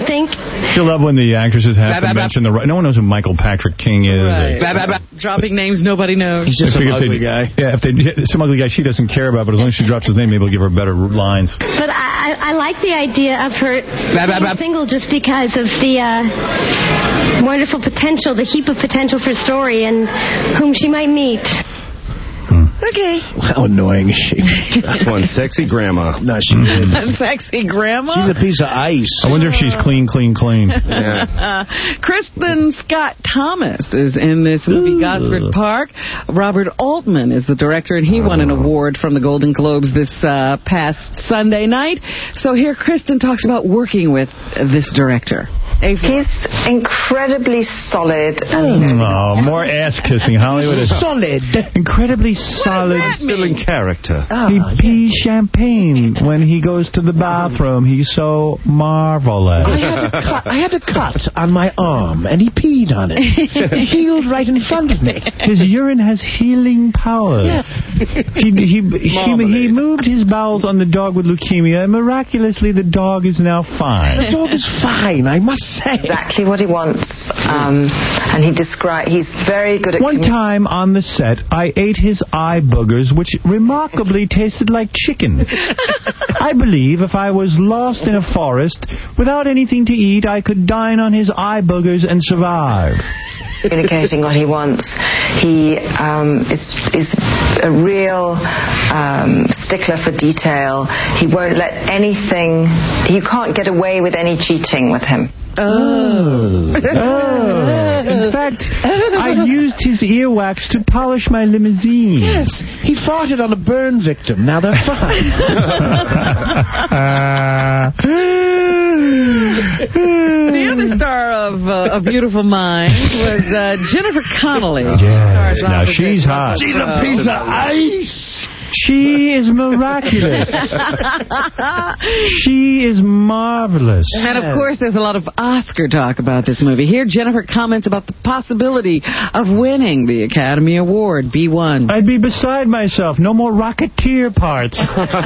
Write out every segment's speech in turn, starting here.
think? You love when the actresses have to mention the right. No one knows who Michael Patrick King is. Right. Dropping names nobody knows. He's just some ugly guy. Yeah, if some ugly guy she doesn't care about, but as long as she drops his name, maybe we'll give her better lines. But I like the idea of her being single just because of the wonderful potential, the heap of potential for story and whom she might meet. Okay. How annoying is she? That's one sexy grandma. No, she isn't. Sexy grandma? She's a piece of ice. I wonder if she's clean. Yeah. Kristen Scott Thomas is in this movie, Gosford Park. Robert Altman is the director, and he won an award from the Golden Globes this past Sunday night. So here Kristen talks about working with this director. He's incredibly solid. Oh, more ass kissing. Hollywood is solid. Incredibly solid. Still in character. He pees champagne when he goes to the bathroom. He's so marvelous. I had a cut on my arm, and he peed on it. It healed right in front of me. His urine has healing powers. Yeah. He moved his bowels on the dog with leukemia, and miraculously the dog is now fine. The dog is fine, I must say. Exactly what he wants. And he's very good at... One time on the set, I ate his eye boogers, which remarkably tasted like chicken. I believe if I was lost in a forest without anything to eat, I could dine on his eye boogers and survive. Communicating what he wants. He is a real stickler for detail. He won't let anything... You can't get away with any cheating with him. Oh. In fact, I used his earwax to polish my limousine. Yes, he farted on a burn victim. Now they're fine. The other star of A Beautiful Mind was Jennifer Connelly. Yes, now she's hot. She's a piece of ice. She is miraculous. She is marvelous. And, of course, there's a lot of Oscar talk about this movie. Here, Jennifer comments about the possibility of winning the Academy Award, B1. I'd be beside myself. No more Rocketeer parts.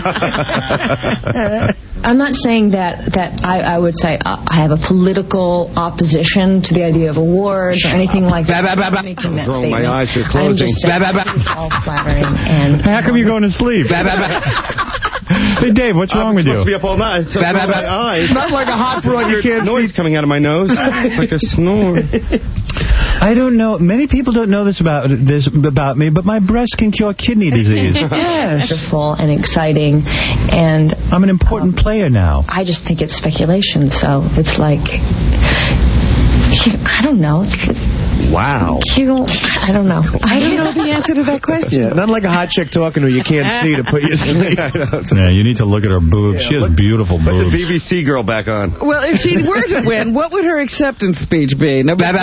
I'm not saying that I would say I have a political opposition to the idea of awards or anything like that. I'm making that statement. My eyes are closing. I'm just saying it's all flattering. And how come you're going to sleep? Hey, Dave, what's wrong with you? I'm supposed to be up all night. So my eyes. Not like a hot frog. You can't noise coming out of my nose. It's like a snore. I don't know. Many people don't know this about me, but my breast can cure kidney disease. Yes. Wonderful and exciting, and I'm an important player now. I just think it's speculation, so it's like I don't know. Wow. I don't know. I don't know the answer to that question. Yeah, not like a hot chick talking to her you can't see to put you to sleep. Yeah, you need to look at her boobs. Yeah, she has beautiful boobs. Put the BBC girl back on. Well, if she were to win, what would her acceptance speech be? No, I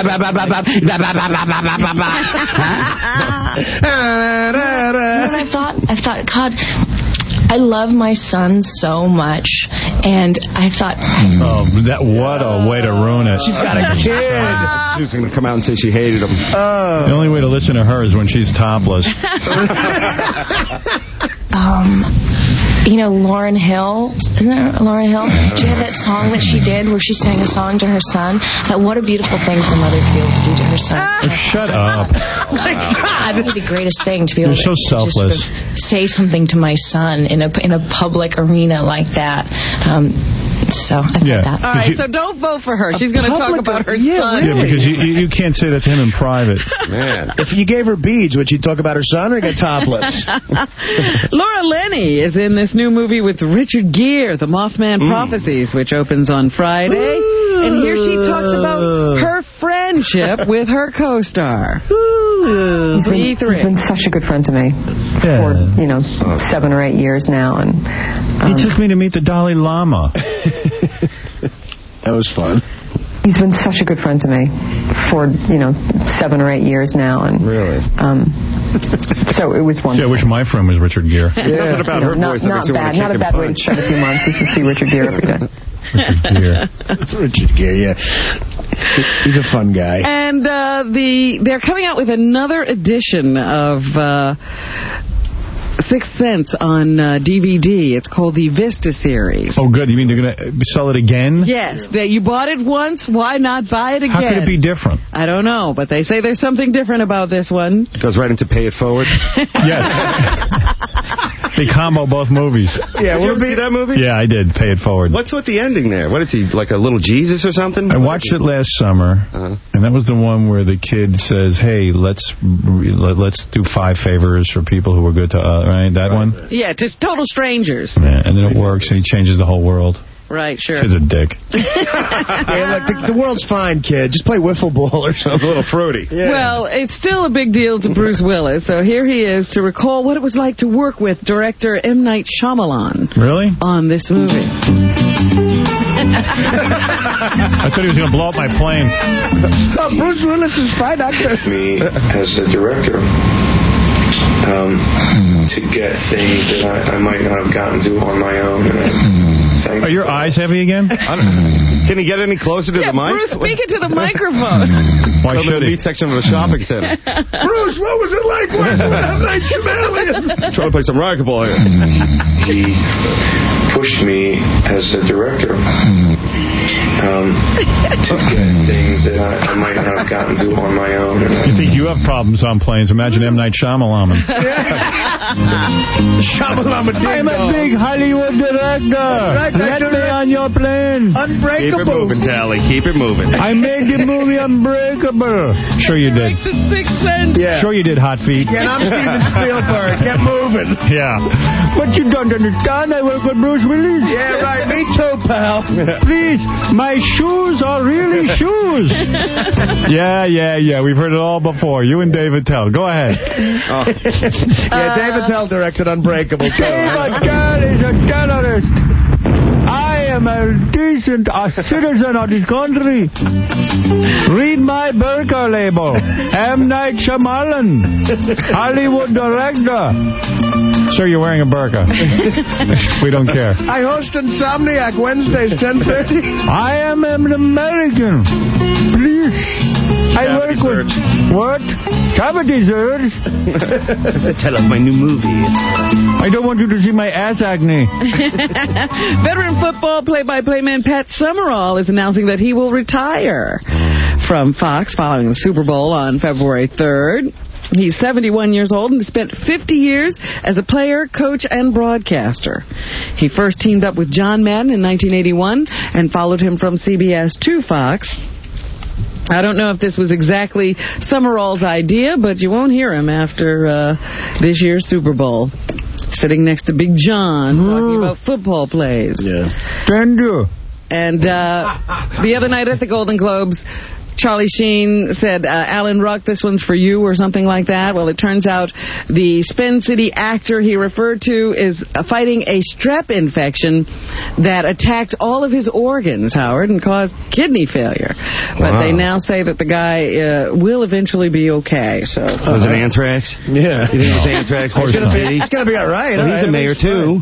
thought, God, I love my son so much, and I thought... what a way to ruin it. She's got a kid. She was going to come out and say she hated him. The only way to listen to her is when she's topless. Lauryn Hill, isn't there Lauryn Hill? She had that song that she did where she sang a song to her son. I thought, what a beautiful thing for a mother to be able to do to her son. Shut up. Oh my God. That would be the greatest thing, to be able to just sort of say something to my son in a public arena like that. So I thought that. All right, so don't vote for her. She's going to talk about her son. Yeah, because you can't say that to him in private. Man. If you gave her beads, would she talk about her son or get topless? Laura Linney is in this new movie with Richard Gere, The Mothman Prophecies, which opens on Friday. And here she talks about her friendship with her co-star. He's been such a good friend to me for 7 or 8 years now, and he took me to meet the Dalai Lama. That was fun. He's been such a good friend to me for 7 or 8 years now, and really, so it was wonderful. Yeah, I wish my friend was Richard Gere. Something about her voice. Not a bad way to spend a few months is to see Richard Gere every day. Richard Gere, yeah. He's a fun guy. And they're coming out with another edition of Sixth Sense on DVD. It's called the Vista series. Oh, good. You mean they're going to sell it again? Yes. You bought it once. Why not buy it again? How could it be different? I don't know, but they say there's something different about this one. Goes right into Pay It Forward. Yes. They combo both movies. Yeah, will it be that movie? Yeah, I did. Pay It Forward. What's with the ending there? What is he, like a little Jesus or something? I watched it last summer, and that was the one where the kid says, "Hey, let's do 5 favors for people who were good to us." Right, that one. Yeah, just total strangers. Yeah, and then it works, and he changes the whole world. Right, sure. Kid's a dick. Yeah, look, the world's fine, kid. Just play wiffle ball or something. A little fruity. Yeah. Well, it's still a big deal to Bruce Willis, so here he is to recall what it was like to work with director M. Night Shyamalan. Really? On this movie. I thought he was going to blow up my plane. Oh, Bruce Willis is fine actor. Me as a director to get things that I might not have gotten to on my own. Are your eyes heavy again? Can he get any closer to the mic? Bruce, speak it to the microphone. Why should he? The meat section of a shopping center. Bruce, what was it like working with M. Night Shyamalan? Trying to play some racquetball here. He pushed me as a director to get things that I might not have gotten to on my own. You think you have problems on planes? Imagine M. Night Shyamalan. I'm a big Hollywood director. Let me on your plane. Unbreakable. Keep it moving, Tally. Keep it moving. I made the movie Unbreakable. Sure you did. Sixth Sense. Yeah. Sure you did, Hot Feet. Yeah, and I'm Steven Spielberg. Get moving. Yeah. But you don't understand. I work with Bruce Willis. Yeah, right. Me too, pal. Please, my shoes are really shoes. Yeah. We've heard it all before. You and David Tell. Go ahead. Yeah, David Tell directed Unbreakable, too. David Tell is a terrorist. I am a decent citizen of this country. Read my burqa label. M. Night Shyamalan, Hollywood director. Sir, you're wearing a burqa. We don't care. I host Insomniac Wednesdays, 10:30. I am an American. Please. I work with... What? Cavity surge? Tell us my new movie. I don't want you to see my ass acne. Veteran football play-by-play man Pat Summerall is announcing that he will retire from Fox following the Super Bowl on February 3rd. He's 71 years old and spent 50 years as a player, coach, and broadcaster. He first teamed up with John Madden in 1981 and followed him from CBS to Fox. I don't know if this was exactly Summerall's idea, but you won't hear him after this year's Super Bowl. Sitting next to Big John, talking about football plays. Yeah. Tender. And the other night at the Golden Globes, Charlie Sheen said, Alan Ruck, this one's for you, or something like that. Well, it turns out the Spin City actor he referred to is fighting a strep infection that attacked all of his organs, Howard, and caused kidney failure. But they now say that the guy will eventually be okay. So was it anthrax? Yeah. You think it's anthrax? It's going to be all right. Well, he's a mayor, too.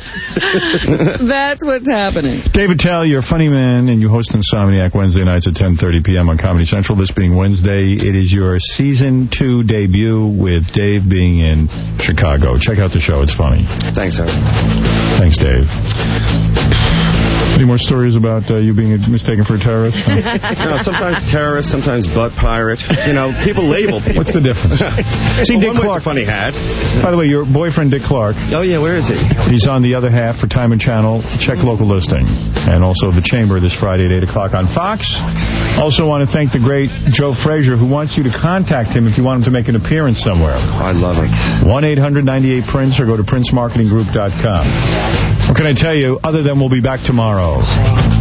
That's what's happening. David Tell, you're a funny man, and you host Insomniac Wednesday nights at 10:30 p.m. on Comedy Central. This being Wednesday, it is your Season 2 debut with Dave being in Chicago. Check out the show. It's funny. Thanks, Howard. Thanks, Dave. Any more stories about you being mistaken for a terrorist? No, sometimes terrorist, sometimes butt pirate. You know, people label people. What's the difference? See, Dick Clark. Funny hat. By the way, your boyfriend, Dick Clark. Oh, yeah, where is he? He's on the other half for Time and Channel. Check local listing. And also The Chamber this Friday at 8 o'clock on Fox. Also want to thank the great Joe Frazier, who wants you to contact him if you want him to make an appearance somewhere. I love him. 1-800-98-PRINCE or go to princemarketinggroup.com. What can I tell you other than we'll be back tomorrow?